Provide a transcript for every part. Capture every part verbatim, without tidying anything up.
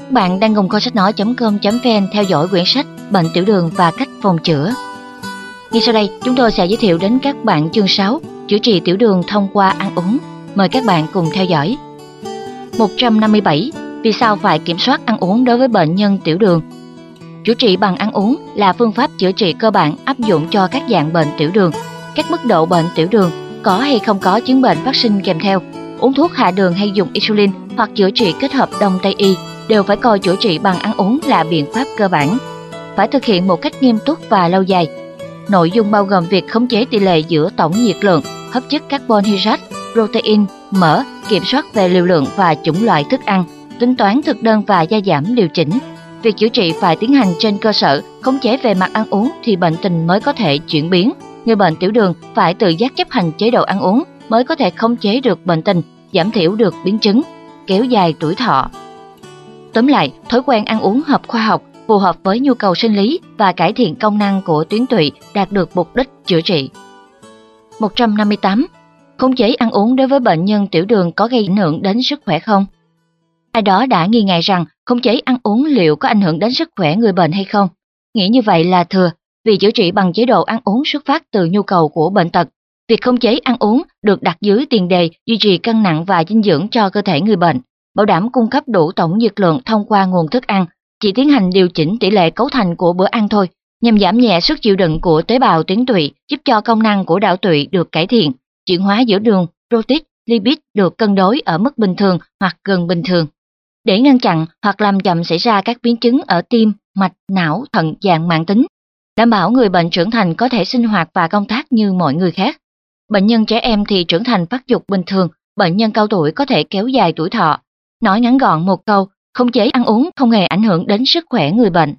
Các bạn đang cùng kho sách nói chấm com chấm vn theo dõi quyển sách Bệnh tiểu đường và cách phòng chữa. Ngay sau đây, chúng tôi sẽ giới thiệu đến các bạn chương sáu, chữa trị tiểu đường thông qua ăn uống. Mời các bạn cùng theo dõi. một trăm năm mươi bảy. Vì sao phải kiểm soát ăn uống đối với bệnh nhân tiểu đường? Chữa trị bằng ăn uống là phương pháp chữa trị cơ bản áp dụng cho các dạng bệnh tiểu đường. Các mức độ bệnh tiểu đường, có hay không có chứng bệnh phát sinh kèm theo, uống thuốc hạ đường hay dùng insulin hoặc chữa trị kết hợp Đông Tây y đều phải coi chữa trị bằng ăn uống là biện pháp cơ bản. Phải thực hiện một cách nghiêm túc và lâu dài. Nội dung bao gồm việc khống chế tỷ lệ giữa tổng nhiệt lượng, hợp chất carbon hydrate, protein, mỡ, kiểm soát về liều lượng và chủng loại thức ăn, tính toán thực đơn và gia giảm điều chỉnh. Việc chữa trị phải tiến hành trên cơ sở khống chế về mặt ăn uống thì bệnh tình mới có thể chuyển biến. Người bệnh tiểu đường phải tự giác chấp hành chế độ ăn uống mới có thể khống chế được bệnh tình, giảm thiểu được biến chứng, kéo dài tuổi thọ. Tóm lại, thói quen ăn uống hợp khoa học, phù hợp với nhu cầu sinh lý và cải thiện công năng của tuyến tụy đạt được mục đích chữa trị. một trăm năm mươi tám. Khống chế ăn uống đối với bệnh nhân tiểu đường có gây ảnh hưởng đến sức khỏe không? Ai đó đã nghi ngại rằng khống chế ăn uống liệu có ảnh hưởng đến sức khỏe người bệnh hay không? Nghĩ như vậy là thừa, vì chữa trị bằng chế độ ăn uống xuất phát từ nhu cầu của bệnh tật. Việc khống chế ăn uống được đặt dưới tiền đề duy trì cân nặng và dinh dưỡng cho cơ thể người bệnh, bảo đảm cung cấp đủ tổng nhiệt lượng thông qua nguồn thức ăn, chỉ tiến hành điều chỉnh tỷ lệ cấu thành của bữa ăn thôi, nhằm giảm nhẹ sức chịu đựng của tế bào tuyến tụy, giúp cho công năng của đạo tụy được cải thiện, chuyển hóa giữa đường, protein, lipid được cân đối ở mức bình thường hoặc gần bình thường, để ngăn chặn hoặc làm chậm xảy ra các biến chứng ở tim, mạch, não, thận dạng mãn tính, đảm bảo người bệnh trưởng thành có thể sinh hoạt và công tác như mọi người khác. Bệnh nhân trẻ em thì trưởng thành phát dục bình thường, bệnh nhân cao tuổi có thể kéo dài tuổi thọ. Nói ngắn gọn một câu, khống chế ăn uống không hề ảnh hưởng đến sức khỏe người bệnh.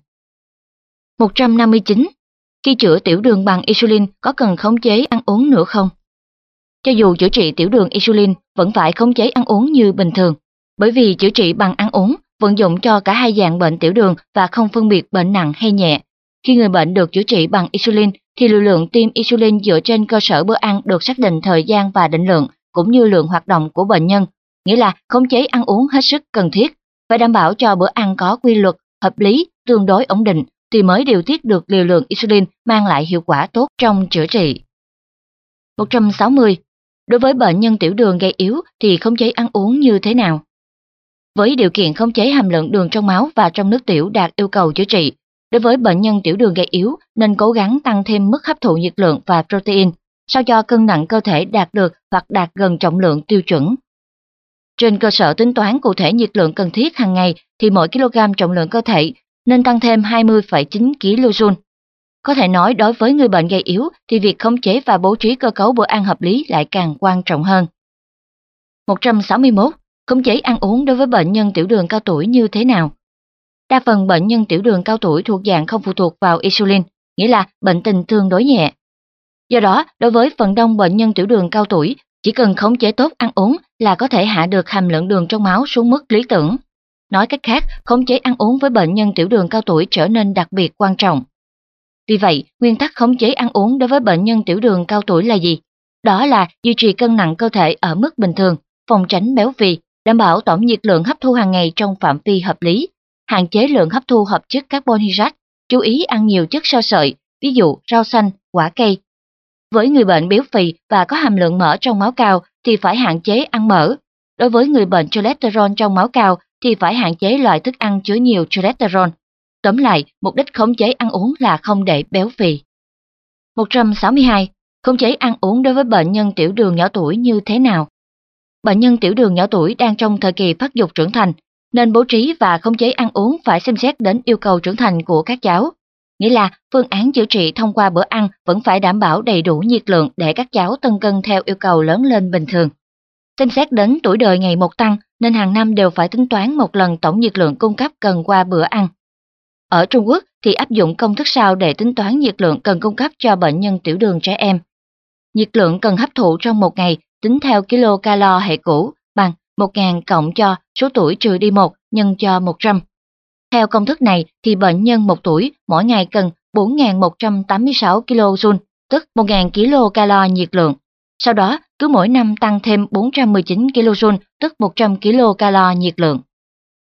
một trăm năm mươi chín. Khi chữa tiểu đường bằng insulin có cần khống chế ăn uống nữa không? Cho dù chữa trị tiểu đường insulin vẫn phải khống chế ăn uống như bình thường, bởi vì chữa trị bằng ăn uống vận dụng cho cả hai dạng bệnh tiểu đường và không phân biệt bệnh nặng hay nhẹ. Khi người bệnh được chữa trị bằng insulin thì liều lượng tiêm insulin dựa trên cơ sở bữa ăn được xác định thời gian và định lượng, cũng như lượng hoạt động của bệnh nhân, nghĩa là khống chế ăn uống hết sức cần thiết, phải đảm bảo cho bữa ăn có quy luật, hợp lý, tương đối ổn định thì mới điều tiết được liều lượng insulin mang lại hiệu quả tốt trong chữa trị. một trăm sáu mươi. Đối với bệnh nhân tiểu đường gây yếu thì khống chế ăn uống như thế nào? Với điều kiện khống chế hàm lượng đường trong máu và trong nước tiểu đạt yêu cầu chữa trị, đối với bệnh nhân tiểu đường gây yếu nên cố gắng tăng thêm mức hấp thụ nhiệt lượng và protein, sao cho cân nặng cơ thể đạt được hoặc đạt gần trọng lượng tiêu chuẩn. Trên cơ sở tính toán cụ thể nhiệt lượng cần thiết hàng ngày thì mỗi kg trọng lượng cơ thể nên tăng thêm hai mươi phẩy chín ki lô giôn. Có thể nói đối với người bệnh gây yếu thì việc khống chế và bố trí cơ cấu bữa ăn hợp lý lại càng quan trọng hơn. một trăm sáu mươi mốt. Khống chế ăn uống đối với bệnh nhân tiểu đường cao tuổi như thế nào? Đa phần bệnh nhân tiểu đường cao tuổi thuộc dạng không phụ thuộc vào insulin, nghĩa là bệnh tình tương đối nhẹ. Do đó, đối với phần đông bệnh nhân tiểu đường cao tuổi, chỉ cần khống chế tốt ăn uống là có thể hạ được hàm lượng đường trong máu xuống mức lý tưởng. Nói cách khác, khống chế ăn uống với bệnh nhân tiểu đường cao tuổi trở nên đặc biệt quan trọng. Vì vậy, nguyên tắc khống chế ăn uống đối với bệnh nhân tiểu đường cao tuổi là gì? Đó là duy trì cân nặng cơ thể ở mức bình thường, phòng tránh béo phì, đảm bảo tổng nhiệt lượng hấp thu hàng ngày trong phạm vi hợp lý, hạn chế lượng hấp thu hợp chất carbon hydrate, chú ý ăn nhiều chất xơ sợi, ví dụ rau xanh, quả cây. Với người bệnh béo phì và có hàm lượng mỡ trong máu cao thì phải hạn chế ăn mỡ. Đối với người bệnh cholesterol trong máu cao thì phải hạn chế loại thức ăn chứa nhiều cholesterol. Tóm lại, mục đích khống chế ăn uống là không để béo phì. một trăm sáu mươi hai. Khống chế ăn uống đối với bệnh nhân tiểu đường nhỏ tuổi như thế nào? Bệnh nhân tiểu đường nhỏ tuổi đang trong thời kỳ phát dục trưởng thành, nên bố trí và khống chế ăn uống phải xem xét đến yêu cầu trưởng thành của các cháu. Nghĩa là phương án chữa trị thông qua bữa ăn vẫn phải đảm bảo đầy đủ nhiệt lượng để các cháu tăng cân theo yêu cầu lớn lên bình thường. Xem xét đến tuổi đời ngày một tăng nên hàng năm đều phải tính toán một lần tổng nhiệt lượng cung cấp cần qua bữa ăn. Ở Trung Quốc thì áp dụng công thức sau để tính toán nhiệt lượng cần cung cấp cho bệnh nhân tiểu đường trẻ em. Nhiệt lượng cần hấp thụ trong một ngày tính theo kilocalo hệ cũ bằng một nghìn cộng cho số tuổi trừ đi một nhân cho một trăm. Theo công thức này thì bệnh nhân một tuổi mỗi ngày cần bốn nghìn một trăm tám mươi sáu ki lô giun, tức một nghìn kilocalo nhiệt lượng. Sau đó, cứ mỗi năm tăng thêm bốn trăm mười chín ki lô giun, tức một trăm kilocalo nhiệt lượng.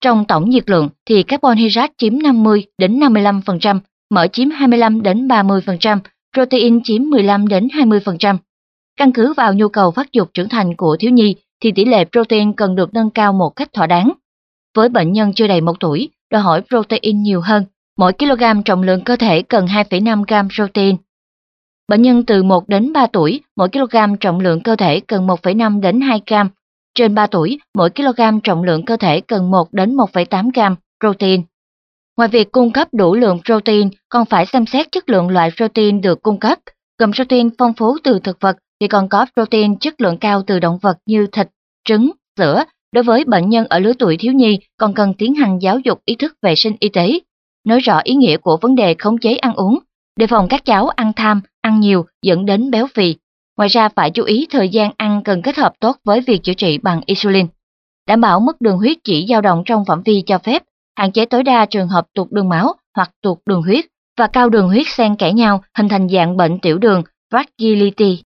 Trong tổng nhiệt lượng thì carbon hydrate chiếm năm mươi đến năm mươi lăm phần trăm, mỡ chiếm hai mươi lăm đến ba mươi phần trăm, protein chiếm mười lăm đến hai mươi phần trăm. Căn cứ vào nhu cầu phát dục trưởng thành của thiếu nhi thì tỷ lệ protein cần được nâng cao một cách thỏa đáng. Với bệnh nhân chưa đầy một tuổi, đòi hỏi protein nhiều hơn, mỗi kg trọng lượng cơ thể cần hai phẩy năm gam protein. Bệnh nhân từ một đến ba tuổi, mỗi kg trọng lượng cơ thể cần một phẩy năm đến hai gam. Trên ba tuổi, mỗi kg trọng lượng cơ thể cần một đến một phẩy tám gam protein. Ngoài việc cung cấp đủ lượng protein, còn phải xem xét chất lượng loại protein được cung cấp. Gồm protein phong phú từ thực vật thì còn có protein chất lượng cao từ động vật như thịt, trứng, sữa. Đối với bệnh nhân ở lứa tuổi thiếu nhi còn cần tiến hành giáo dục ý thức vệ sinh y tế, nói rõ ý nghĩa của vấn đề khống chế ăn uống, đề phòng các cháu ăn tham, ăn nhiều dẫn đến béo phì. Ngoài ra phải chú ý thời gian ăn cần kết hợp tốt với việc chữa trị bằng insulin. Đảm bảo mức đường huyết chỉ dao động trong phạm vi cho phép, hạn chế tối đa trường hợp tụt đường máu hoặc tụt đường huyết và cao đường huyết xen kẽ nhau hình thành dạng bệnh tiểu đường fragility.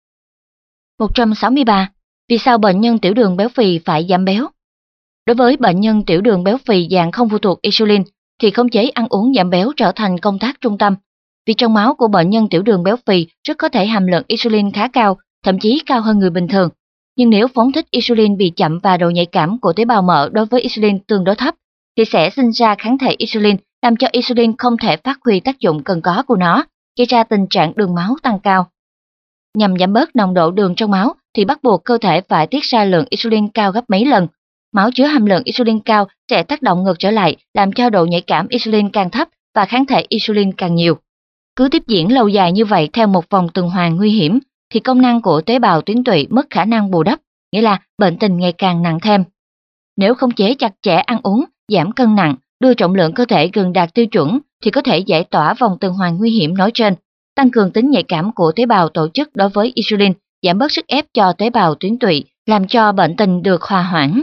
một trăm sáu mươi ba. Vì sao bệnh nhân tiểu đường béo phì phải giảm béo? Đối với bệnh nhân tiểu đường béo phì dạng không phụ thuộc insulin thì khống chế ăn uống giảm béo trở thành công tác trung tâm. Vì trong máu của bệnh nhân tiểu đường béo phì rất có thể hàm lượng insulin khá cao, thậm chí cao hơn người bình thường. Nhưng nếu phóng thích insulin bị chậm và độ nhạy cảm của tế bào mỡ đối với insulin tương đối thấp, thì sẽ sinh ra kháng thể insulin, làm cho insulin không thể phát huy tác dụng cần có của nó, gây ra tình trạng đường máu tăng cao. Nhằm giảm bớt nồng độ đường trong máu thì bắt buộc cơ thể phải tiết ra lượng insulin cao gấp mấy lần. Máu chứa hàm lượng insulin cao sẽ tác động ngược trở lại, làm cho độ nhạy cảm insulin càng thấp và kháng thể insulin càng nhiều. Cứ tiếp diễn lâu dài như vậy theo một vòng tuần hoàn nguy hiểm, thì công năng của tế bào tuyến tụy mất khả năng bù đắp, nghĩa là bệnh tình ngày càng nặng thêm. Nếu khống chế chặt chẽ ăn uống, giảm cân nặng, đưa trọng lượng cơ thể gần đạt tiêu chuẩn thì có thể giải tỏa vòng tuần hoàn nguy hiểm nói trên, tăng cường tính nhạy cảm của tế bào tổ chức đối với insulin, giảm bớt sức ép cho tế bào tuyến tụy, làm cho bệnh tình được hòa hoãn.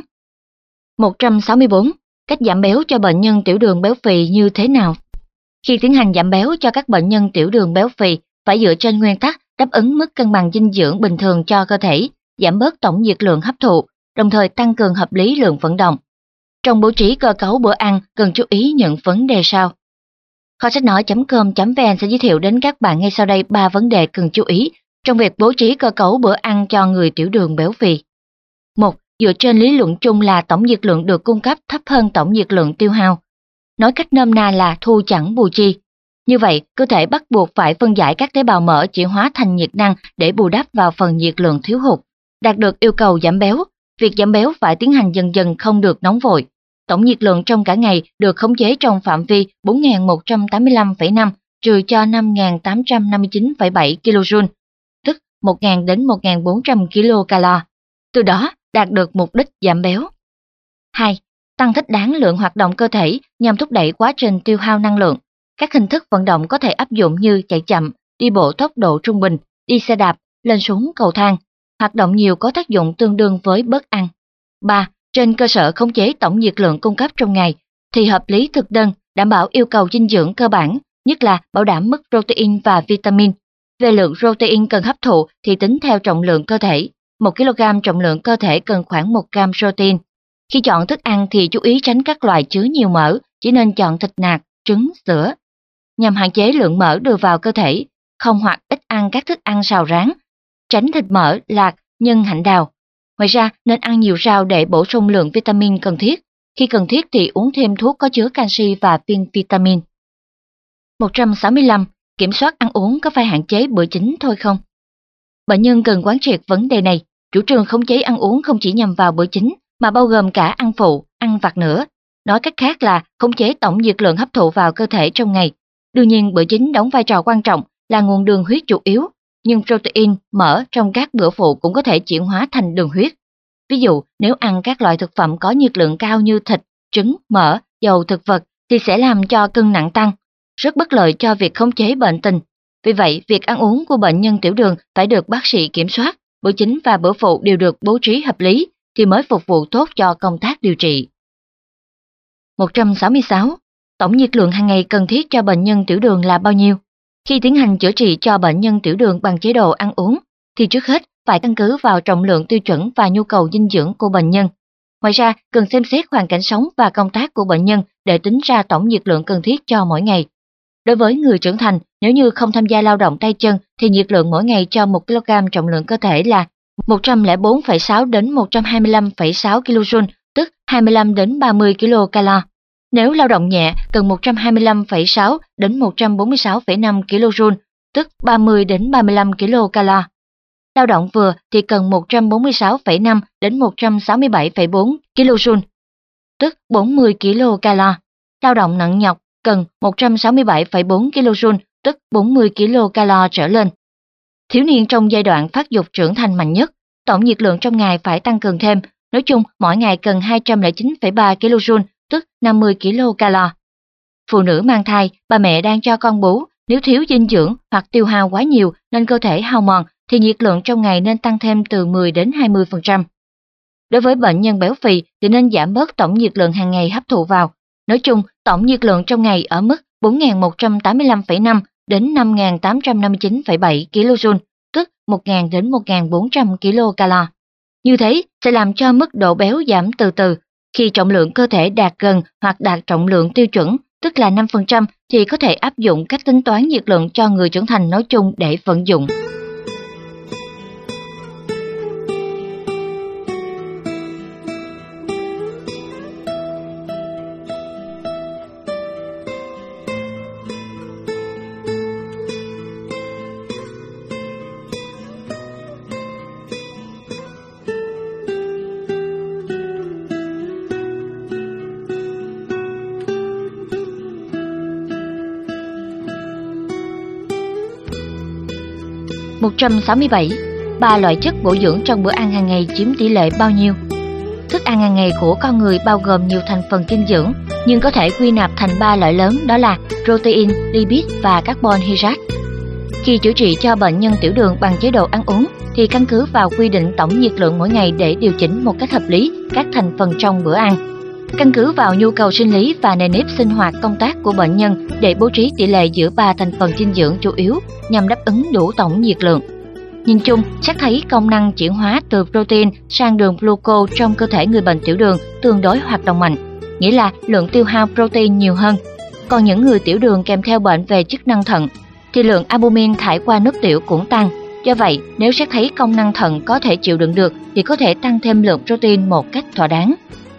một trăm sáu mươi bốn. Cách giảm béo cho bệnh nhân tiểu đường béo phì như thế nào? Khi tiến hành giảm béo cho các bệnh nhân tiểu đường béo phì, phải dựa trên nguyên tắc đáp ứng mức cân bằng dinh dưỡng bình thường cho cơ thể, giảm bớt tổng nhiệt lượng hấp thụ, đồng thời tăng cường hợp lý lượng vận động. Trong bố trí cơ cấu bữa ăn cần chú ý những vấn đề sau. Kho sách nói chấm com chấm vn sẽ giới thiệu đến các bạn ngay sau đây ba vấn đề cần chú ý trong việc bố trí cơ cấu bữa ăn cho người tiểu đường béo phì. một. Dựa trên lý luận chung là tổng nhiệt lượng được cung cấp thấp hơn tổng nhiệt lượng tiêu hao. Nói cách nôm na là thu chẳng bù chi. Như vậy, cơ thể bắt buộc phải phân giải các tế bào mỡ chuyển hóa thành nhiệt năng để bù đắp vào phần nhiệt lượng thiếu hụt. Đạt được yêu cầu giảm béo, việc giảm béo phải tiến hành dần dần không được nóng vội. Tổng nhiệt lượng trong cả ngày được khống chế trong phạm vi bốn nghìn một trăm tám mươi lăm phẩy năm trừ cho năm nghìn tám trăm năm mươi chín phẩy bảy kilojoule, tức một nghìn đến một nghìn bốn trăm kilocalo. Từ đó đạt được mục đích giảm béo. hai. Tăng thích đáng lượng hoạt động cơ thể nhằm thúc đẩy quá trình tiêu hao năng lượng. Các hình thức vận động có thể áp dụng như chạy chậm, đi bộ tốc độ trung bình, đi xe đạp, lên xuống cầu thang. Hoạt động nhiều có tác dụng tương đương với bớt ăn. ba. Trên cơ sở khống chế tổng nhiệt lượng cung cấp trong ngày, thì hợp lý thực đơn, đảm bảo yêu cầu dinh dưỡng cơ bản, nhất là bảo đảm mức protein và vitamin. Về lượng protein cần hấp thụ thì tính theo trọng lượng cơ thể. một ki lô gam trọng lượng cơ thể cần khoảng một gam protein. Khi chọn thức ăn thì chú ý tránh các loại chứa nhiều mỡ, chỉ nên chọn thịt nạc, trứng, sữa. Nhằm hạn chế lượng mỡ đưa vào cơ thể, không hoặc ít ăn các thức ăn xào rán, tránh thịt mỡ, lạc, nhân hạnh đào. Ngoài ra, nên ăn nhiều rau để bổ sung lượng vitamin cần thiết. Khi cần thiết thì uống thêm thuốc có chứa canxi và viên vitamin. một trăm sáu mươi lăm. Kiểm soát ăn uống có phải hạn chế bữa chính thôi không? Bệnh nhân cần quán triệt vấn đề này. Chủ trương khống chế ăn uống không chỉ nhằm vào bữa chính, mà bao gồm cả ăn phụ, ăn vặt nữa. Nói cách khác là khống chế tổng nhiệt lượng hấp thụ vào cơ thể trong ngày. Đương nhiên bữa chính đóng vai trò quan trọng, là nguồn đường huyết chủ yếu, nhưng protein, mỡ trong các bữa phụ cũng có thể chuyển hóa thành đường huyết. Ví dụ, nếu ăn các loại thực phẩm có nhiệt lượng cao như thịt, trứng, mỡ, dầu thực vật thì sẽ làm cho cân nặng tăng, rất bất lợi cho việc khống chế bệnh tình. Vì vậy, việc ăn uống của bệnh nhân tiểu đường phải được bác sĩ kiểm soát, bữa chính và bữa phụ đều được bố trí hợp lý thì mới phục vụ tốt cho công tác điều trị. một trăm sáu mươi sáu. Tổng nhiệt lượng hàng ngày cần thiết cho bệnh nhân tiểu đường là bao nhiêu? Khi tiến hành chữa trị cho bệnh nhân tiểu đường bằng chế độ ăn uống, thì trước hết phải căn cứ vào trọng lượng tiêu chuẩn và nhu cầu dinh dưỡng của bệnh nhân. Ngoài ra, cần xem xét hoàn cảnh sống và công tác của bệnh nhân để tính ra tổng nhiệt lượng cần thiết cho mỗi ngày. Đối với người trưởng thành, nếu như không tham gia lao động tay chân thì nhiệt lượng mỗi ngày cho một ki lô gam trọng lượng cơ thể là một trăm lẻ bốn phẩy sáu đến một trăm hai mươi lăm phẩy sáu kilojoule, tức hai mươi lăm đến ba mươi kilocalo. Nếu lao động nhẹ, cần một trăm hai mươi lăm phẩy sáu đến một trăm bốn mươi sáu phẩy năm kilojoule, tức ba mươi đến ba mươi lăm kilocalo. Lao động vừa thì cần một trăm bốn mươi sáu phẩy năm đến một trăm sáu mươi bảy phẩy bốn kilojoule, tức bốn mươi kilocalo. Lao động nặng nhọc cần một trăm sáu mươi bảy phẩy bốn kilojoule, tức bốn mươi kilocalo trở lên. Thiếu niên trong giai đoạn phát dục trưởng thành mạnh nhất, tổng nhiệt lượng trong ngày phải tăng cường thêm, nói chung mỗi ngày cần hai trăm lẻ chín phẩy ba kilojoule, tức năm mươi kilocalo. Phụ nữ mang thai, bà mẹ đang cho con bú, nếu thiếu dinh dưỡng hoặc tiêu hao quá nhiều nên cơ thể hao mòn thì nhiệt lượng trong ngày nên tăng thêm từ mười đến hai mươi phần trăm. Đối với bệnh nhân béo phì thì nên giảm bớt tổng nhiệt lượng hàng ngày hấp thụ vào. Nói chung, tổng nhiệt lượng trong ngày ở mức bốn nghìn một trăm tám mươi lăm phẩy năm đến năm nghìn tám trăm năm mươi chín phẩy bảy kilojoule, tức một nghìn đến một nghìn bốn trăm kilocalo. Như thế sẽ làm cho mức độ béo giảm từ từ. Khi trọng lượng cơ thể đạt gần hoặc đạt trọng lượng tiêu chuẩn, tức là năm phần trăm, thì có thể áp dụng cách tính toán nhiệt lượng cho người trưởng thành nói chung để vận dụng. một trăm sáu mươi bảy. Ba loại chất bổ dưỡng trong bữa ăn hàng ngày chiếm tỷ lệ bao nhiêu? Thức ăn hàng ngày của con người bao gồm nhiều thành phần dinh dưỡng, nhưng có thể quy nạp thành ba loại lớn, đó là protein, lipid và carbon hydrate. Khi chữa trị cho bệnh nhân tiểu đường bằng chế độ ăn uống thì căn cứ vào quy định tổng nhiệt lượng mỗi ngày để điều chỉnh một cách hợp lý các thành phần trong bữa ăn. Căn cứ vào nhu cầu sinh lý và nền nếp sinh hoạt công tác của bệnh nhân để bố trí tỷ lệ giữa ba thành phần dinh dưỡng chủ yếu nhằm đáp ứng đủ tổng nhiệt lượng. Nhìn chung, xét thấy công năng chuyển hóa từ protein sang đường glucose trong cơ thể người bệnh tiểu đường tương đối hoạt động mạnh, nghĩa là lượng tiêu hao protein nhiều hơn. Còn những người tiểu đường kèm theo bệnh về chức năng thận thì lượng albumin thải qua nước tiểu cũng tăng. Do vậy, nếu xét thấy công năng thận có thể chịu đựng được thì có thể tăng thêm lượng protein một cách thỏa đáng.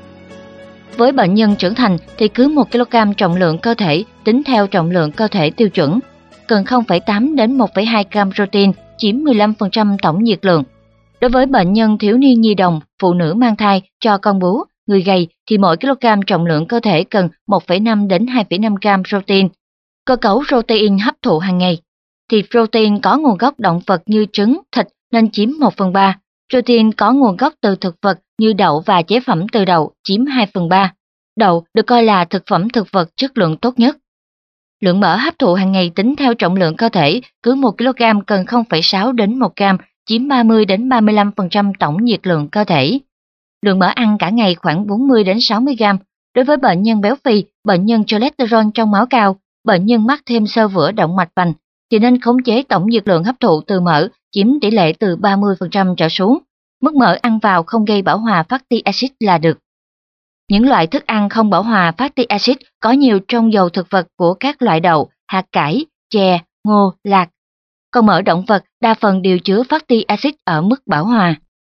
Với bệnh nhân trưởng thành thì cứ một ki lô gam trọng lượng cơ thể tính theo trọng lượng cơ thể tiêu chuẩn, cần không phẩy tám đến một phẩy hai gam protein, chiếm mười lăm phần trăm tổng nhiệt lượng. Đối với bệnh nhân thiếu niên nhi đồng, phụ nữ mang thai, cho con bú, người gầy thì mỗi ki lô gam trọng lượng cơ thể cần một phẩy năm đến hai phẩy năm gam protein. Cơ cấu protein hấp thụ hàng ngày thì protein có nguồn gốc động vật như trứng, thịt nên chiếm một phần ba. Protein có nguồn gốc từ thực vật như đậu và chế phẩm từ đậu chiếm hai phần ba. Đậu được coi là thực phẩm thực vật chất lượng tốt nhất. Lượng mỡ hấp thụ hàng ngày tính theo trọng lượng cơ thể, cứ một ki lô gam cần không phẩy sáu đến một gam, chiếm ba mươi đến ba mươi lăm phần trăm tổng nhiệt lượng cơ thể. Lượng mỡ ăn cả ngày khoảng bốn mươi đến sáu mươi gam. Đối với bệnh nhân béo phì, bệnh nhân cholesterol trong máu cao, bệnh nhân mắc thêm xơ vữa động mạch vành thì nên khống chế tổng nhiệt lượng hấp thụ từ mỡ, chiếm tỷ lệ từ ba mươi phần trăm trở xuống. Mức mỡ ăn vào không gây bão hòa fatty acid là được. Những loại thức ăn không bão hòa fatty acid có nhiều trong dầu thực vật của các loại đậu, hạt cải, chè, ngô, lạc. Còn mỡ động vật đa phần đều chứa fatty acid ở mức bão hòa.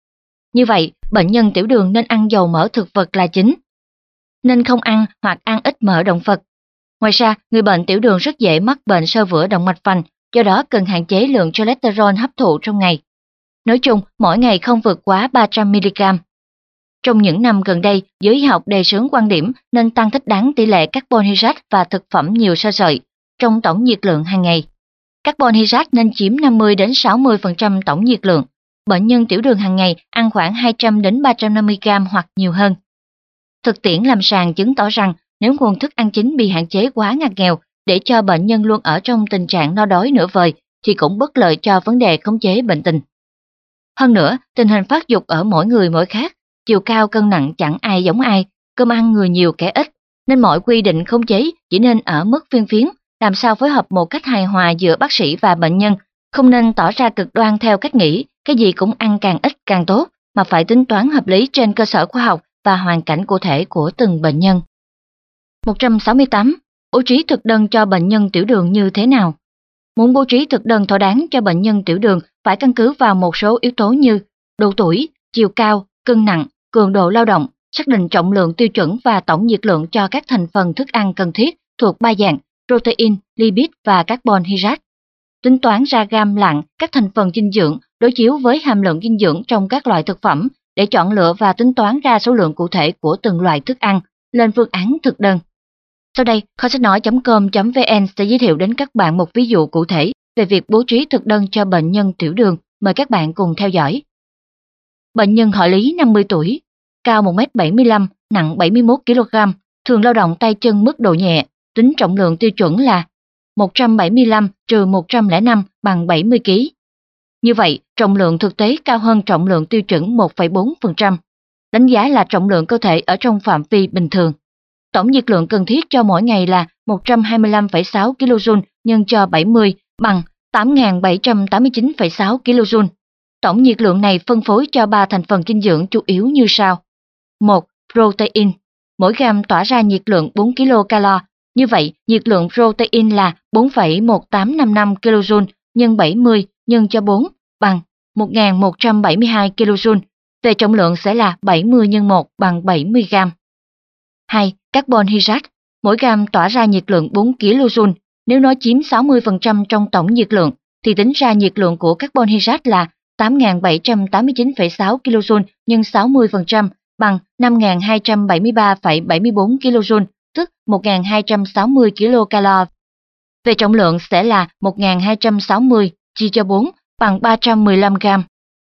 Như vậy, bệnh nhân tiểu đường nên ăn dầu mỡ thực vật là chính, nên không ăn hoặc ăn ít mỡ động vật. Ngoài ra, người bệnh tiểu đường rất dễ mắc bệnh xơ vữa động mạch vành, do đó cần hạn chế lượng cholesterol hấp thụ trong ngày. Nói chung, mỗi ngày không vượt quá ba trăm mi li gam. Trong những năm gần đây, giới y học đề xướng quan điểm nên tăng thích đáng tỷ lệ carbon hydrate và thực phẩm nhiều xơ sợi trong tổng nhiệt lượng hàng ngày. Carbon hydrate nên chiếm năm mươi đến sáu mươi phần trăm tổng nhiệt lượng. Bệnh nhân tiểu đường hàng ngày ăn khoảng hai trăm đến ba trăm năm mươi gam hoặc nhiều hơn. Thực tiễn lâm sàng chứng tỏ rằng nếu nguồn thức ăn chính bị hạn chế quá ngặt nghèo để cho bệnh nhân luôn ở trong tình trạng no đói nửa vời thì cũng bất lợi cho vấn đề khống chế bệnh tình. Hơn nữa, tình hình phát dục ở mỗi người mỗi khác, chiều cao cân nặng chẳng ai giống ai, cơm ăn người nhiều kẻ ít, nên mọi quy định khống chế chỉ nên ở mức phiên phiến, làm sao phối hợp một cách hài hòa giữa bác sĩ và bệnh nhân, không nên tỏ ra cực đoan theo cách nghĩ cái gì cũng ăn càng ít càng tốt, mà phải tính toán hợp lý trên cơ sở khoa học và hoàn cảnh cụ thể của từng bệnh nhân. một trăm sáu mươi tám. Bố trí thực đơn cho bệnh nhân tiểu đường như thế nào? Muốn bố trí thực đơn thỏa đáng cho bệnh nhân tiểu đường phải căn cứ vào một số yếu tố như độ tuổi, chiều cao, cân nặng, cường độ lao động, xác định trọng lượng tiêu chuẩn và tổng nhiệt lượng cho các thành phần thức ăn cần thiết thuộc ba dạng protein, lipid và carbon hydrate. Tính toán ra gam lạng các thành phần dinh dưỡng đối chiếu với hàm lượng dinh dưỡng trong các loại thực phẩm để chọn lựa và tính toán ra số lượng cụ thể của từng loại thức ăn, lên phương án thực đơn. Sau đây, kho sách nói chấm com chấm vn sẽ giới thiệu đến các bạn một ví dụ cụ thể về việc bố trí thực đơn cho bệnh nhân tiểu đường. Mời các bạn cùng theo dõi. Bệnh nhân họ Lý, năm mươi tuổi, cao một mét bảy mươi lăm, nặng bảy mươi mốt ki lô gam, thường lao động tay chân mức độ nhẹ, tính trọng lượng tiêu chuẩn là một trăm bảy mươi lăm trừ một trăm lẻ năm bằng bảy mươi ki lô gam. Như vậy, trọng lượng thực tế cao hơn trọng lượng tiêu chuẩn một phẩy bốn phần trăm. Đánh giá là trọng lượng cơ thể ở trong phạm vi bình thường. Tổng nhiệt lượng cần thiết cho mỗi ngày là một trăm hai mươi lăm phẩy sáu ki lô giun nhân cho bảy mươi bằng tám nghìn bảy trăm tám mươi chín phẩy sáu ki lô giun. Tổng nhiệt lượng này phân phối cho ba thành phần dinh dưỡng chủ yếu như sau. một. Protein. Mỗi gam tỏa ra nhiệt lượng bốn ki lô calo. Như vậy, nhiệt lượng protein là bốn phẩy một tám năm năm ki lô giun nhân bảy mươi nhân cho bốn bằng một nghìn một trăm bảy mươi hai ki lô giun. Về trọng lượng sẽ là bảy mươi nhân một bằng bảy mươi gam. hai. Carbon hydrate. Mỗi gam tỏa ra nhiệt lượng bốn ki lô giun. Nếu nó chiếm sáu mươi phần trăm trong tổng nhiệt lượng, thì tính ra nhiệt lượng của carbon hydrate là tám nghìn bảy trăm tám mươi chín phẩy sáu ki lô giun nhân sáu mươi phần trăm bằng năm nghìn hai trăm bảy mươi ba phẩy bảy mươi bốn ki lô giun, tức một nghìn hai trăm sáu mươi ki lô calo. Về trọng lượng sẽ là một nghìn hai trăm sáu mươi chia cho bốn bằng ba trăm mười lăm gam.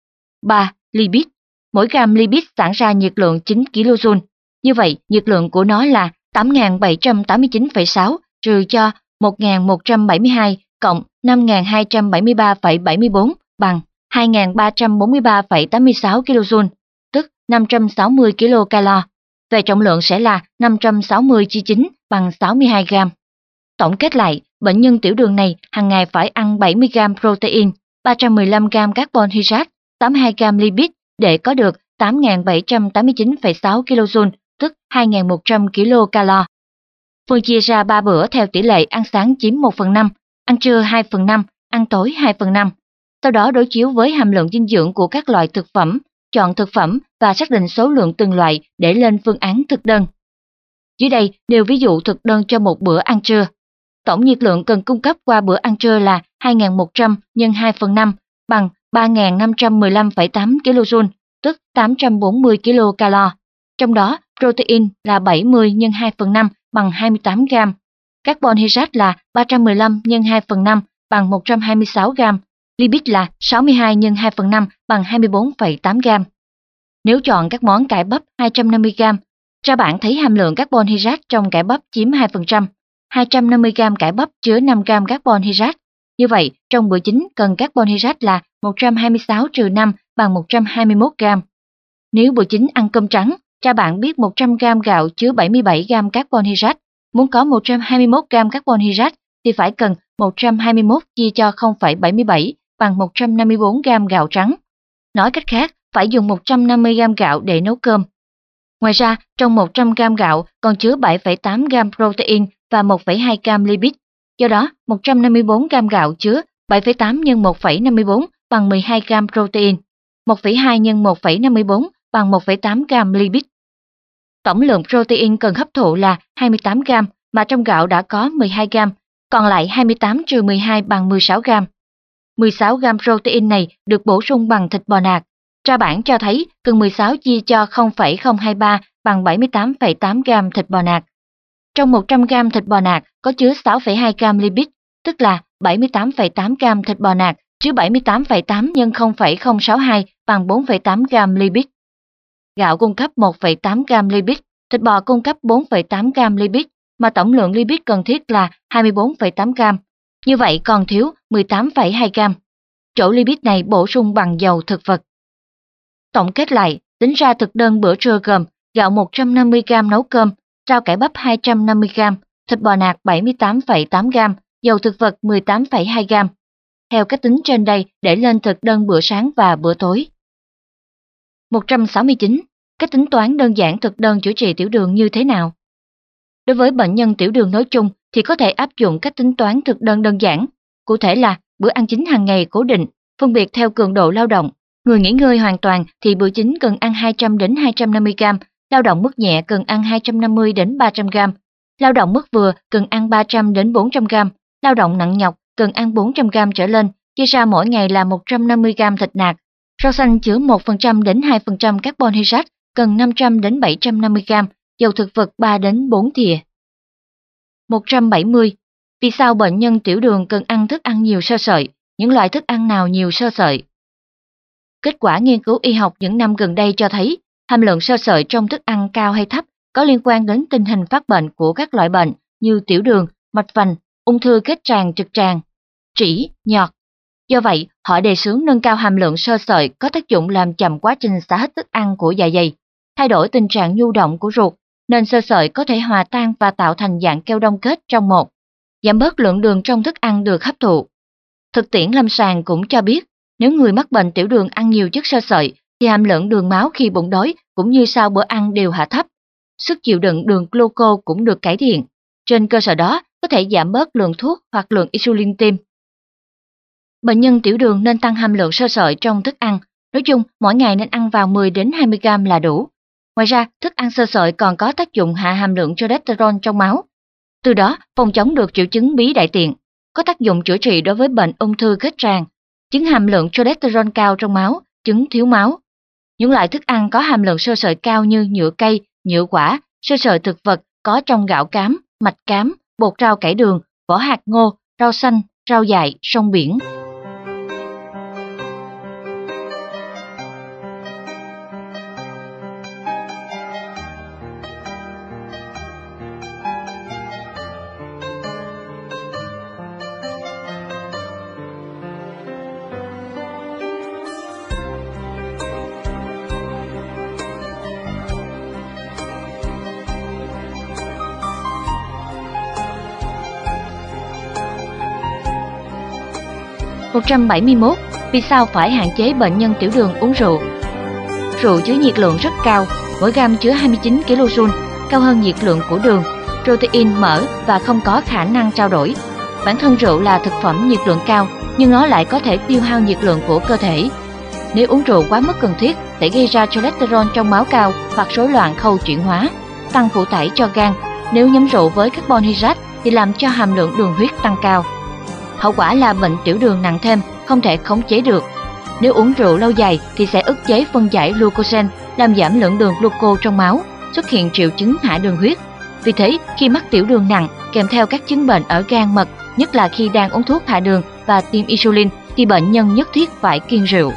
ba. Lipid. Mỗi gam lipid sản ra nhiệt lượng chín ki lô giun. Như vậy, nhiệt lượng của nó là tám nghìn bảy trăm tám mươi chín phẩy sáu trừ cho một nghìn một trăm bảy mươi hai cộng năm nghìn hai trăm bảy mươi ba phẩy bảy mươi bốn bằng hai nghìn ba trăm bốn mươi ba phẩy tám mươi sáu ki lô giun, tức năm trăm sáu mươi ki lô calo. Về trọng lượng sẽ là năm trăm sáu mươi chia chín bằng sáu mươi hai gam. Tổng kết lại, bệnh nhân tiểu đường này hàng ngày phải ăn bảy mươi gam protein, ba trăm mười lăm gam carbon hydrate, tám mươi hai gam lipid để có được tám nghìn bảy trăm tám mươi chín phẩy sáu ki lô giun, tức hai nghìn một trăm ki lô calo. Phân chia ra ba bữa theo tỷ lệ ăn sáng chiếm một phần năm, ăn trưa hai phần năm, ăn tối hai phần năm. Sau đó đối chiếu với hàm lượng dinh dưỡng của các loại thực phẩm, chọn thực phẩm và xác định số lượng từng loại để lên phương án thực đơn. Dưới đây nêu ví dụ thực đơn cho một bữa ăn trưa. Tổng nhiệt lượng cần cung cấp qua bữa ăn trưa là hai nghìn một trăm nhân hai phần năm bằng ba nghìn năm trăm mười lăm phẩy tám ki lô giun, tức tám trăm bốn mươi ki lô calo. Trong đó, protein là bảy mươi nhân hai phần năm bằng hai mươi tám gam. Carbon hydrate là ba trăm mười lăm nhân hai phần năm bằng một trăm hai mươi sáu gam. Lipid là sáu mươi hai nhân hai phần năm bằng hai mươi bốn phẩy tám gam. Nếu chọn các món cải bắp hai trăm năm mươi gam, ra bảng thấy hàm lượng carbon hydrate trong cải bắp chiếm hai phần trăm. hai trăm năm mươi gam cải bắp chứa năm gam carbon hydrate. Như vậy, trong bữa chính cần carbon hydrate là một trăm hai mươi sáu trừ năm bằng một trăm hai mươi mốt gam. Nếu bữa chính ăn cơm trắng, ra bạn biết một trăm gam gạo chứa bảy mươi bảy gam carbon hydrate. Muốn có một trăm hai mươi mốt gam carbon hydrate thì phải cần một trăm hai mươi mốt chia cho không phẩy bảy mươi bảy bằng một trăm năm mươi bốn gam gạo trắng. Nói cách khác, phải dùng một trăm năm mươi gam gạo để nấu cơm. Ngoài ra, trong một trăm gam gạo còn chứa bảy phẩy tám gam protein và một phẩy hai gam lipid. Do đó, một trăm năm mươi bốn gam gạo chứa bảy phẩy tám nhân một phẩy năm mươi bốn bằng mười hai gam protein, một phẩy hai nhân một phẩy năm mươi bốn bằng một phẩy tám gam lipid. Tổng lượng protein cần hấp thụ là hai mươi tám gam, mà trong gạo đã có mười hai gam, còn lại hai mươi tám trừ mười hai bằng mười sáu gam. mười sáu gam protein này được bổ sung bằng thịt bò nạc. Ra bảng cho thấy cần mười sáu chia cho không phẩy không hai ba bằng bảy mươi tám phẩy tám gam thịt bò nạc. Trong một trăm gam thịt bò nạc có chứa sáu phẩy hai gam lipid, tức là bảy mươi tám phẩy tám gam thịt bò nạc chứa bảy mươi tám phẩy tám nhân không phẩy không sáu hai bằng bốn phẩy tám gam lipid. Gạo cung cấp một phẩy tám gam lipid, thịt bò cung cấp bốn phẩy tám gam lipid, mà tổng lượng lipid cần thiết là hai mươi bốn phẩy tám gam. Như vậy còn thiếu mười tám phẩy hai gam. Chỗ lipid này bổ sung bằng dầu thực vật. Tổng kết lại, tính ra thực đơn bữa trưa gồm gạo một trăm năm mươi gam nấu cơm, rau cải bắp hai trăm năm mươi gam, thịt bò nạc bảy mươi tám phẩy tám gam, dầu thực vật mười tám phẩy hai gam. Theo cách tính trên đây để lên thực đơn bữa sáng và bữa tối. một trăm sáu mươi chín. Cách tính toán đơn giản thực đơn chữa trị tiểu đường như thế nào? Đối với bệnh nhân tiểu đường nói chung thì có thể áp dụng cách tính toán thực đơn đơn giản, cụ thể là bữa ăn chính hàng ngày cố định, phân biệt theo cường độ lao động. Người nghỉ ngơi hoàn toàn thì bữa chính cần ăn hai trăm đến hai trăm năm mươi gam, lao động mức nhẹ cần ăn hai trăm năm mươi đến ba trăm gam, lao động mức vừa cần ăn ba trăm đến bốn trăm gam, lao động nặng nhọc cần ăn bốn trăm gam trở lên, chia ra mỗi ngày là một trăm năm mươi gam thịt nạc. Rau xanh chứa một phần trăm đến hai phần trăm carbon hydrate cần năm trăm đến bảy trăm năm mươi gam, dầu thực vật ba đến bốn thìa. một trăm bảy mươi. Vì sao bệnh nhân tiểu đường cần ăn thức ăn nhiều xơ sợi? Những loại thức ăn nào nhiều xơ sợi? Kết quả nghiên cứu y học những năm gần đây cho thấy, hàm lượng xơ sợi trong thức ăn cao hay thấp có liên quan đến tình hình phát bệnh của các loại bệnh như tiểu đường, mạch vành, ung thư kết tràng trực tràng, trĩ, nhọt. Do vậy, họ đề xướng nâng cao hàm lượng xơ sợi có tác dụng làm chậm quá trình xả hết thức ăn của dạ dày, thay đổi tình trạng nhu động của ruột, nên xơ sợi có thể hòa tan và tạo thành dạng keo đông kết trong một, giảm bớt lượng đường trong thức ăn được hấp thụ. Thực tiễn lâm sàng cũng cho biết, nếu người mắc bệnh tiểu đường ăn nhiều chất xơ sợi, thì hàm lượng đường máu khi bụng đói cũng như sau bữa ăn đều hạ thấp. Sức chịu đựng đường glucose cũng được cải thiện. Trên cơ sở đó, có thể giảm bớt lượng thuốc hoặc lượng insulin tim. Bệnh nhân tiểu đường nên tăng hàm lượng xơ sợi trong thức ăn. Nói chung, mỗi ngày nên ăn vào mười đến hai mươi gam là đủ. Ngoài ra, thức ăn xơ sợi còn có tác dụng hạ hàm lượng cholesterol trong máu. Từ đó, phòng chống được triệu chứng bí đại tiện, có tác dụng chữa trị đối với bệnh ung thư kết tràng, chứng hàm lượng cholesterol cao trong máu, chứng thiếu máu. Những loại thức ăn có hàm lượng xơ sợi cao như nhựa cây, nhựa quả, xơ sợi thực vật có trong gạo cám, mạch cám, bột rau cải đường, vỏ hạt ngô, rau xanh, rau dại, sông biển. một trăm bảy mươi mốt. Vì sao phải hạn chế bệnh nhân tiểu đường uống rượu? Rượu chứa nhiệt lượng rất cao, mỗi gam chứa hai mươi chín ki lô giun, cao hơn nhiệt lượng của đường, protein, mỡ và không có khả năng trao đổi. Bản thân rượu là thực phẩm nhiệt lượng cao, nhưng nó lại có thể tiêu hao nhiệt lượng của cơ thể. Nếu uống rượu quá mức cần thiết, sẽ gây ra cholesterol trong máu cao hoặc rối loạn khâu chuyển hóa, tăng phụ tải cho gan. Nếu nhắm rượu với carbon hydrate thì làm cho hàm lượng đường huyết tăng cao. Hậu quả là bệnh tiểu đường nặng thêm, không thể khống chế được. Nếu uống rượu lâu dài thì sẽ ức chế phân giải glucosen, làm giảm lượng đường glucose trong máu, xuất hiện triệu chứng hạ đường huyết. Vì thế, khi mắc tiểu đường nặng kèm theo các chứng bệnh ở gan mật, nhất là khi đang uống thuốc hạ đường và tiêm insulin, thì bệnh nhân nhất thiết phải kiêng rượu.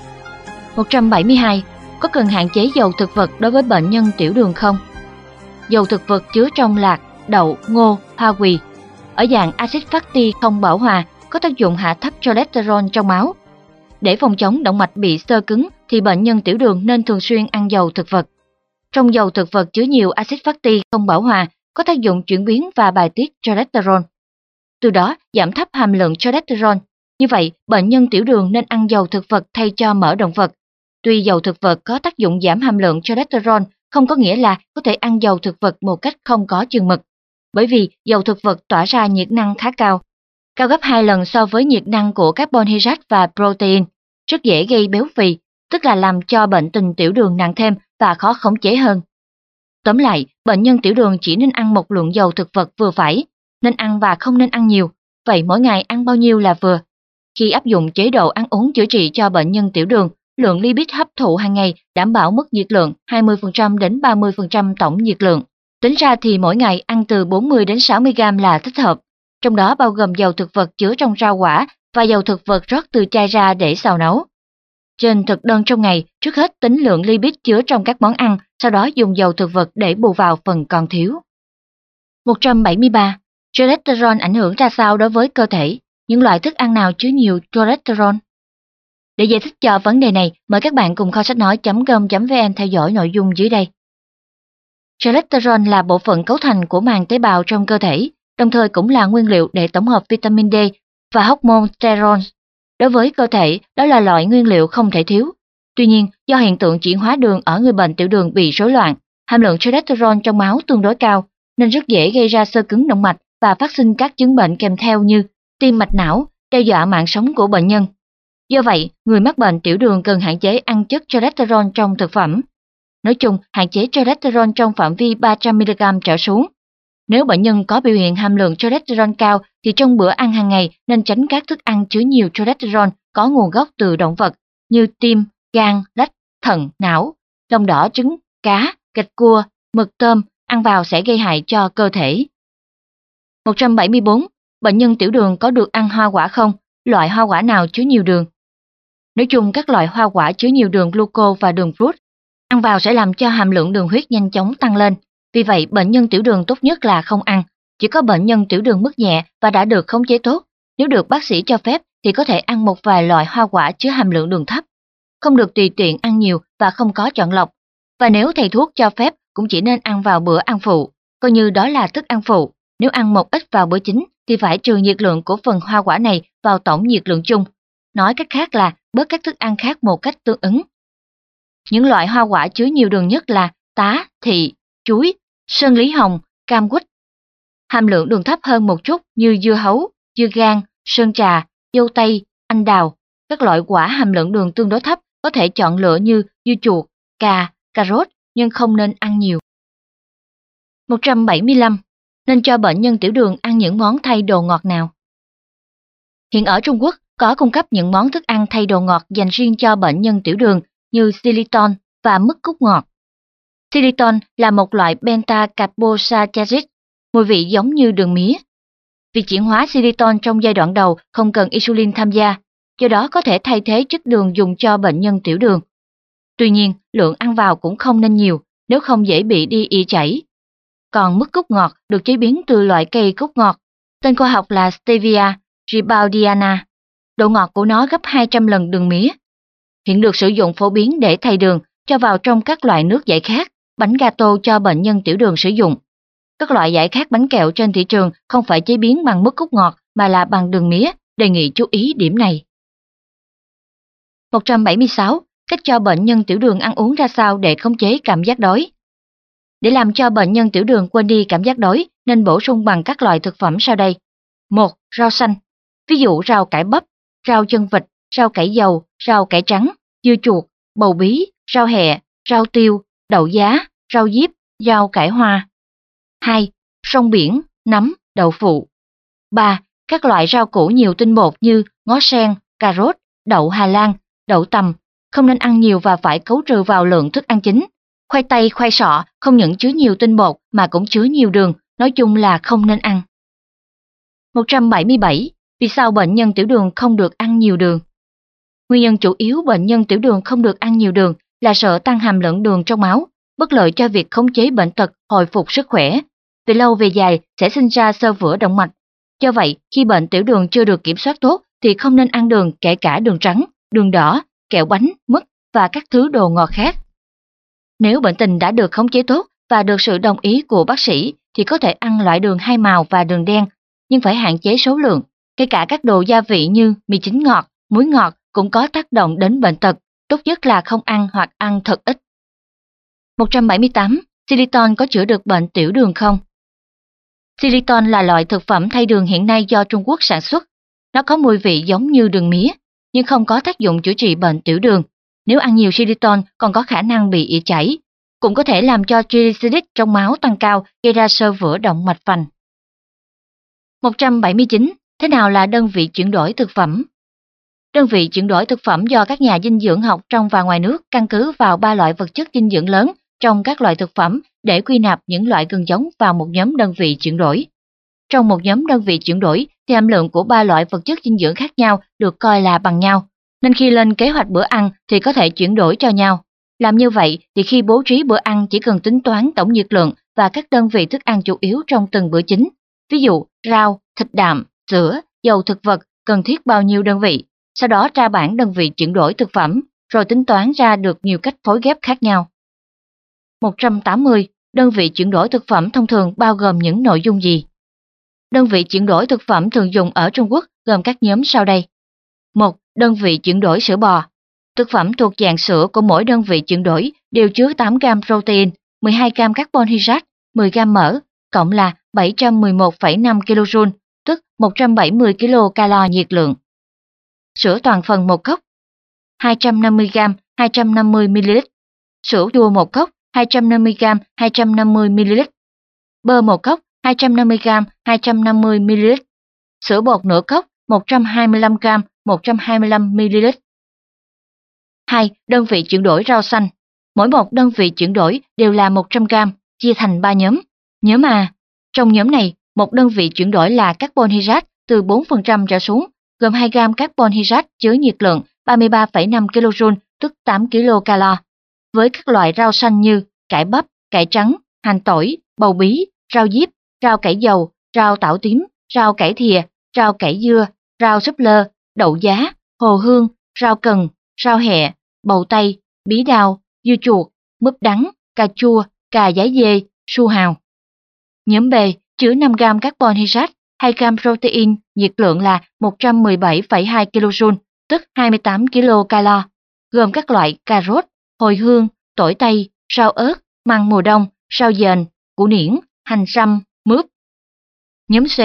một trăm bảy mươi hai. Có cần hạn chế dầu thực vật đối với bệnh nhân tiểu đường không? Dầu thực vật chứa trong lạc, đậu, ngô, hoa quỳ, ở dạng axit fatty không bão hòa, có tác dụng hạ thấp cholesterol trong máu. Để phòng chống động mạch bị xơ cứng thì bệnh nhân tiểu đường nên thường xuyên ăn dầu thực vật. Trong dầu thực vật chứa nhiều axit fatty không bão hòa, có tác dụng chuyển biến và bài tiết cholesterol, từ đó giảm thấp hàm lượng cholesterol. Như vậy, bệnh nhân tiểu đường nên ăn dầu thực vật thay cho mỡ động vật. Tuy dầu thực vật có tác dụng giảm hàm lượng cholesterol, không có nghĩa là có thể ăn dầu thực vật một cách không có chừng mực. Bởi vì dầu thực vật tỏa ra nhiệt năng khá cao, cao gấp hai lần so với nhiệt năng của carbon hydrate và protein, rất dễ gây béo phì, tức là làm cho bệnh tình tiểu đường nặng thêm và khó khống chế hơn. Tóm lại, bệnh nhân tiểu đường chỉ nên ăn một lượng dầu thực vật vừa phải, nên ăn và không nên ăn nhiều. Vậy mỗi ngày ăn bao nhiêu là vừa? Khi áp dụng chế độ ăn uống chữa trị cho bệnh nhân tiểu đường, lượng lipid hấp thụ hàng ngày đảm bảo mức nhiệt lượng hai mươi phần trăm đến ba mươi phần trăm tổng nhiệt lượng. Tính ra thì mỗi ngày ăn từ bốn mươi đến sáu mươi gam là thích hợp, trong đó bao gồm dầu thực vật chứa trong rau quả và dầu thực vật rót từ chai ra để xào nấu. Trên thực đơn trong ngày, trước hết tính lượng lipid chứa trong các món ăn, sau đó dùng dầu thực vật để bù vào phần còn thiếu. một trăm bảy mươi ba. Cholesterol ảnh hưởng ra sao đối với cơ thể? Những loại thức ăn nào chứa nhiều cholesterol? Để giải thích cho vấn đề này, mời các bạn cùng kho sách nói chấm com chấm vn theo dõi nội dung dưới đây. Cholesterol là bộ phận cấu thành của màng tế bào trong cơ thể, đồng thời cũng là nguyên liệu để tổng hợp vitamin D và hormone steroid. Đối với cơ thể, đó là loại nguyên liệu không thể thiếu. Tuy nhiên, do hiện tượng chuyển hóa đường ở người bệnh tiểu đường bị rối loạn, hàm lượng cholesterol trong máu tương đối cao, nên rất dễ gây ra xơ cứng động mạch và phát sinh các chứng bệnh kèm theo như tim mạch não, đe dọa mạng sống của bệnh nhân. Do vậy, người mắc bệnh tiểu đường cần hạn chế ăn chất cholesterol trong thực phẩm. Nói chung, hạn chế cholesterol trong phạm vi ba trăm mi-li-gam trở xuống. Nếu bệnh nhân có biểu hiện hàm lượng cholesterol cao thì trong bữa ăn hàng ngày nên tránh các thức ăn chứa nhiều cholesterol có nguồn gốc từ động vật như tim, gan, lách, thận, não, lòng đỏ trứng, cá, gạch cua, mực tôm, ăn vào sẽ gây hại cho cơ thể. một trăm bảy mươi bốn. Bệnh nhân tiểu đường có được ăn hoa quả không? Loại hoa quả nào chứa nhiều đường? Nói chung các loại hoa quả chứa nhiều đường glucose và đường fruit, ăn vào sẽ làm cho hàm lượng đường huyết nhanh chóng tăng lên. Vì vậy, bệnh nhân tiểu đường tốt nhất là không ăn. Chỉ có bệnh nhân tiểu đường mức nhẹ và đã được khống chế tốt, nếu được bác sĩ cho phép thì có thể ăn một vài loại hoa quả chứa hàm lượng đường thấp. Không được tùy tiện ăn nhiều và không có chọn lọc. Và nếu thầy thuốc cho phép cũng chỉ nên ăn vào bữa ăn phụ, coi như đó là thức ăn phụ. Nếu ăn một ít vào bữa chính thì phải trừ nhiệt lượng của phần hoa quả này vào tổng nhiệt lượng chung. Nói cách khác là bớt các thức ăn khác một cách tương ứng. Những loại hoa quả chứa nhiều đường nhất là tá, thị, chuối, sơn lý hồng, cam quýt. Hàm lượng đường thấp hơn một chút như dưa hấu, dưa gang, sơn trà, dâu tây, anh đào. Các loại quả hàm lượng đường tương đối thấp có thể chọn lựa như dưa chuột, cà, cà rốt nhưng không nên ăn nhiều. một trăm bảy mươi lăm. Nên cho bệnh nhân tiểu đường ăn những món thay đồ ngọt nào? Hiện ở Trung Quốc có cung cấp những món thức ăn thay đồ ngọt dành riêng cho bệnh nhân tiểu đường như xylitol và mứt cúc ngọt. Xylitol là một loại beta-carboxylated, mùi vị giống như đường mía. Việc chuyển hóa xylitol trong giai đoạn đầu không cần insulin tham gia, do đó có thể thay thế chất đường dùng cho bệnh nhân tiểu đường. Tuy nhiên, lượng ăn vào cũng không nên nhiều, nếu không dễ bị đi ỉa chảy. Còn mứt cúc ngọt được chế biến từ loại cây cúc ngọt, tên khoa học là Stevia rebaudiana. Độ ngọt của nó gấp hai trăm lần đường mía. Hiện được sử dụng phổ biến để thay đường, cho vào trong các loại nước giải khát, bánh gato cho bệnh nhân tiểu đường sử dụng. Các loại giải khát bánh kẹo trên thị trường không phải chế biến bằng mứt cúc ngọt mà là bằng đường mía, đề nghị chú ý điểm này. một trăm bảy mươi sáu. Cách cho bệnh nhân tiểu đường ăn uống ra sao để khống chế cảm giác đói? Để làm cho bệnh nhân tiểu đường quên đi cảm giác đói, nên bổ sung bằng các loại thực phẩm sau đây. một. Rau xanh. Ví dụ rau cải bắp, rau chân vịt, rau cải dầu, rau cải trắng, dưa chuột, bầu bí, rau hẹ, rau tiêu, đậu giá, rau diếp, rau cải hoa. hai. Rong biển, nấm, đậu phụ. ba. Các loại rau củ nhiều tinh bột như ngó sen, cà rốt, đậu Hà Lan, đậu tằm, không nên ăn nhiều và phải khấu trừ vào lượng thức ăn chính. Khoai tây, khoai sọ không những chứa nhiều tinh bột mà cũng chứa nhiều đường, nói chung là không nên ăn. một trăm bảy mươi bảy. Vì sao bệnh nhân tiểu đường không được ăn nhiều đường? Nguyên nhân chủ yếu bệnh nhân tiểu đường không được ăn nhiều đường là sợ tăng hàm lượng đường trong máu, bất lợi cho việc khống chế bệnh tật, hồi phục sức khỏe. Về lâu về dài sẽ sinh ra xơ vữa động mạch. Do vậy, khi bệnh tiểu đường chưa được kiểm soát tốt thì không nên ăn đường, kể cả đường trắng, đường đỏ, kẹo bánh, mứt và các thứ đồ ngọt khác. Nếu bệnh tình đã được khống chế tốt và được sự đồng ý của bác sĩ thì có thể ăn loại đường hai màu và đường đen, nhưng phải hạn chế số lượng. Kể cả các đồ gia vị như mì chính ngọt, muối ngọt cũng có tác động đến bệnh tật, tốt nhất là không ăn hoặc ăn thật ít. một trăm bảy mươi tám. Xylitol có chữa được bệnh tiểu đường không? Xylitol là loại thực phẩm thay đường hiện nay do Trung Quốc sản xuất. Nó có mùi vị giống như đường mía, nhưng không có tác dụng chữa trị bệnh tiểu đường. Nếu ăn nhiều xylitol còn có khả năng bị ỉa chảy, cũng có thể làm cho triglycerid trong máu tăng cao, gây ra xơ vữa động mạch phành. một trăm bảy mươi chín. Thế nào là đơn vị chuyển đổi thực phẩm? Đơn vị chuyển đổi thực phẩm do các nhà dinh dưỡng học trong và ngoài nước căn cứ vào ba loại vật chất dinh dưỡng lớn trong các loại thực phẩm để quy nạp những loại gần giống vào một nhóm đơn vị chuyển đổi. Trong một nhóm đơn vị chuyển đổi thì hàm lượng của ba loại vật chất dinh dưỡng khác nhau được coi là bằng nhau, nên khi lên kế hoạch bữa ăn thì có thể chuyển đổi cho nhau. Làm như vậy thì khi bố trí bữa ăn chỉ cần tính toán tổng nhiệt lượng và các đơn vị thức ăn chủ yếu trong từng bữa chính. Ví dụ rau, thịt đạm, sữa, dầu thực vật cần thiết bao nhiêu đơn vị, sau đó tra bảng đơn vị chuyển đổi thực phẩm, rồi tính toán ra được nhiều cách phối ghép khác nhau. một trăm tám mươi. Đơn vị chuyển đổi thực phẩm thông thường bao gồm những nội dung gì? Đơn vị chuyển đổi thực phẩm thường dùng ở Trung Quốc gồm các nhóm sau đây. một. Đơn vị chuyển đổi sữa bò. Thực phẩm thuộc dạng sữa của mỗi đơn vị chuyển đổi đều chứa tám gam protein, mười hai gam carbon hydrate, mười gam mỡ, cộng là bảy trăm mười một phẩy năm kilojoule, tức một trăm bảy mươi kilocalo nhiệt lượng. Sữa toàn phần một cốc, hai trăm năm mươi gam, hai trăm năm mươi mi-li-lít. Sữa chua một cốc, hai trăm năm mươi gam, hai trăm năm mươi mi-li-lít. Bơ một cốc, hai trăm năm mươi gam, hai trăm năm mươi mi-li-lít. Sữa bột nửa cốc, một trăm hai mươi lăm gam, một trăm hai mươi lăm mi-li-lít. hai. Đơn vị chuyển đổi rau xanh. Mỗi một đơn vị chuyển đổi đều là một trăm gam, chia thành ba nhóm. Nhóm A. Trong nhóm này, một đơn vị chuyển đổi là carbon hydrate từ bốn phần trăm trở xuống, gồm hai gam carbon hydrate chứa nhiệt lượng ba mươi ba phẩy năm kilojoule, tức tám kilocalo. Với các loại rau xanh như cải bắp, cải trắng, hành tỏi, bầu bí, rau diếp, rau cải dầu, rau tảo tím, rau cải thìa, rau cải dưa, rau súp lơ, đậu giá, hồ hương, rau cần, rau hẹ, bầu tây, bí đao, dưa chuột, mướp đắng, cà chua, cà giá dê, su hào. Nhóm B chứa năm gam carbon hydrate, hai gam protein, nhiệt lượng là một trăm mười bảy phẩy hai kilojoule, tức hai mươi tám kilocalo, gồm các loại cà rốt, hồi hương, tỏi tây, rau ớt, măng mùa đông, rau dền, củ niễn, hành sâm, mướp. Nhóm C.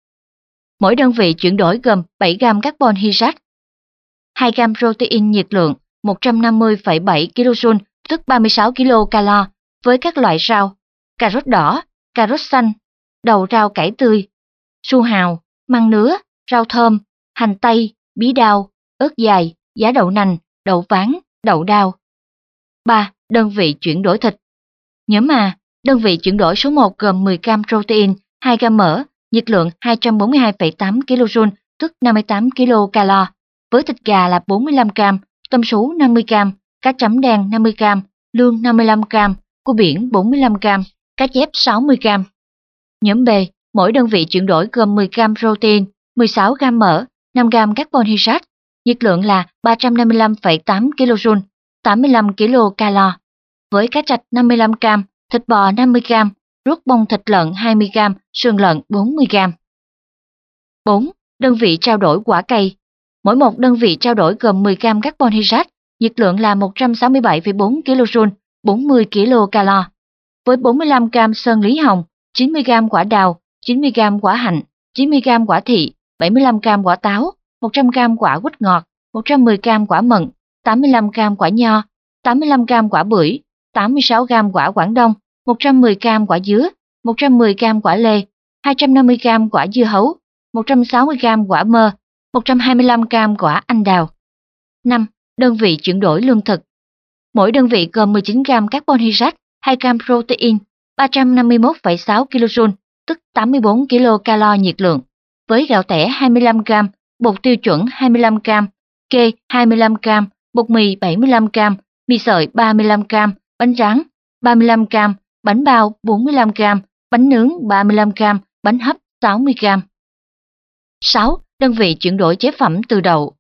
Mỗi đơn vị chuyển đổi gồm bảy gam carbon hydrate, hai gam protein nhiệt lượng một trăm năm mươi phẩy bảy kilojoule, tức ba mươi sáu kilocalo, với các loại rau, cà rốt đỏ, cà rốt xanh, đầu rau cải tươi, su hào, măng nứa, rau thơm, hành tây, bí đao, ớt dài, giá đậu nành, đậu ván, đậu đao. ba. Đơn vị chuyển đổi thịt. Nhóm A. Đơn vị chuyển đổi số một gồm mười gam protein, hai gam mỡ, nhiệt lượng hai trăm bốn mươi hai phẩy tám kilojoule, tức năm mươi tám kilocalo, với thịt gà là bốn mươi lăm gam, tôm sú năm mươi gam, cá chấm đen năm mươi gam, lương năm mươi lăm gam, cua biển bốn mươi lăm gam, cá chép sáu mươi gam. Nhóm B. Mỗi đơn vị chuyển đổi gồm mười gam protein, mười sáu gam mỡ, năm gam carbon hydrate, nhiệt lượng là ba trăm năm mươi lăm phẩy tám kilojoule, tám mươi lăm kilocalo, với cá trạch năm mươi lăm gam, thịt bò năm mươi gam, ruốc bông thịt lợn hai mươi gam, sườn lợn bốn mươi gam. bốn. Đơn vị trao đổi quả cây. Mỗi một đơn vị trao đổi gồm mười gam carbon hydrate, nhiệt lượng là một trăm sáu mươi bảy phẩy bốn kilojoule, bốn mươi kilocalo, với bốn mươi lăm gam sơn lý hồng, chín mươi gam quả đào, chín mươi gam quả hạnh, chín mươi gam quả thị, bảy mươi lăm gam quả táo, một trăm gam quả quýt ngọt, một trăm mười gam quả mận, tám mươi lăm gam quả nho, tám mươi lăm gam quả bưởi, tám mươi sáu gam quả Quảng Đông, một trăm mười gam quả dứa, một trăm mười gam quả lê, hai trăm năm mươi gam quả dưa hấu, một trăm sáu mươi gam quả mơ, một trăm hai mươi lăm gam quả anh đào. năm. Đơn vị chuyển đổi lương thực. Mỗi đơn vị gồm mười chín gam carbon hydrate, hai gam protein, ba trăm năm mươi mốt phẩy sáu kilojoule, tức tám mươi bốn kilocalo nhiệt lượng, với gạo tẻ hai mươi lăm gam, bột tiêu chuẩn hai mươi lăm gam, kê hai mươi lăm gam, bột mì bảy mươi lăm gam, mì sợi ba mươi lăm gam, bánh tráng ba mươi lăm gam, bánh bao bốn mươi lăm gam, bánh nướng ba mươi lăm gam, bánh hấp sáu mươi gam. sáu. Đơn vị chuyển đổi chế phẩm từ đậu.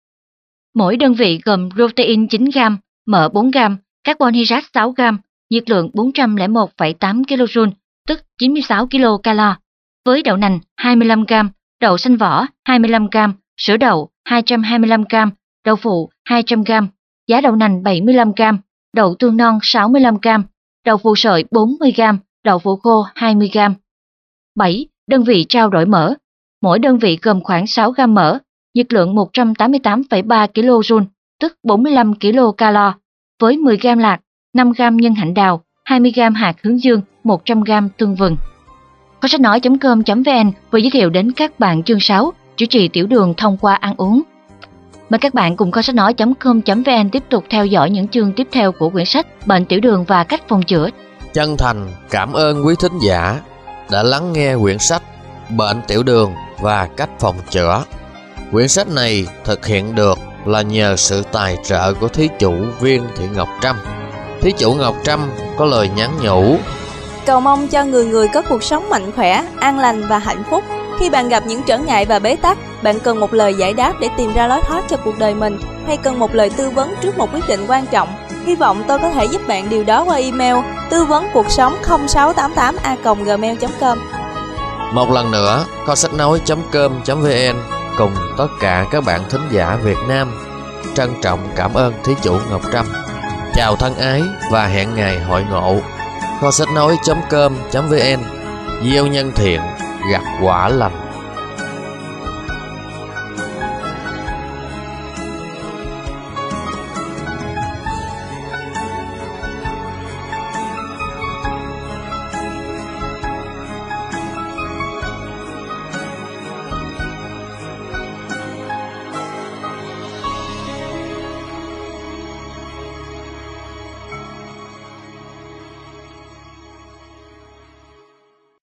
Mỗi đơn vị gồm protein chín gam, mỡ bốn gam, carbon hydrate sáu gam, nhiệt lượng bốn trăm lẻ một phẩy tám kilojoule, tức chín mươi sáu kilocalo, với đậu nành hai mươi lăm gam, đậu xanh vỏ hai mươi lăm gam, sữa đậu hai trăm hai mươi lăm gam, đậu phụ hai trăm gam, giá đậu nành bảy mươi lăm gam, đậu tương non sáu mươi lăm gam, đậu phụ sợi bốn mươi gam, đậu phụ khô hai mươi gam. bảy. Đơn vị trao đổi mỡ. Mỗi đơn vị gồm khoảng sáu gam mỡ, nhiệt lượng một trăm tám mươi tám phẩy ba kilojoule, tức bốn mươi lăm kilocalo, với mười gam lạc, năm gam nhân hạnh đào, hai mươi gam hạt hướng dương, một trăm gam tương vừng. Kho sách nói chấm com chấm vn vừa giới thiệu đến các bạn chương sáu, chữa trị tiểu đường thông qua ăn uống. Mời các bạn cùng kho sách nói chấm com chấm vn tiếp tục theo dõi những chương tiếp theo của quyển sách Bệnh tiểu đường và cách phòng chữa. Chân thành cảm ơn quý thính giả đã lắng nghe quyển sách Bệnh tiểu đường và cách phòng chữa. Quyển sách này thực hiện được là nhờ sự tài trợ của thí chủ Viên Thị Ngọc Trâm. Thí chủ Ngọc Trâm có lời nhắn nhủ: cầu mong cho người người có cuộc sống mạnh khỏe, an lành và hạnh phúc. Khi bạn gặp những trở ngại và bế tắc, bạn cần một lời giải đáp để tìm ra lối thoát cho cuộc đời mình, hay cần một lời tư vấn trước một quyết định quan trọng. Hy vọng tôi có thể giúp bạn điều đó qua email tư vấn cuộc sống không sáu tám tám a còng gmail chấm com. Một lần nữa, kho sách nói chấm com chấm vn cùng tất cả các bạn thính giả Việt Nam trân trọng cảm ơn thí chủ Ngọc Trâm. Chào thân ái và hẹn ngày hội ngộ. Kho sách nói chấm com chấm vn. Gieo nhân thiện, gặt quả lành.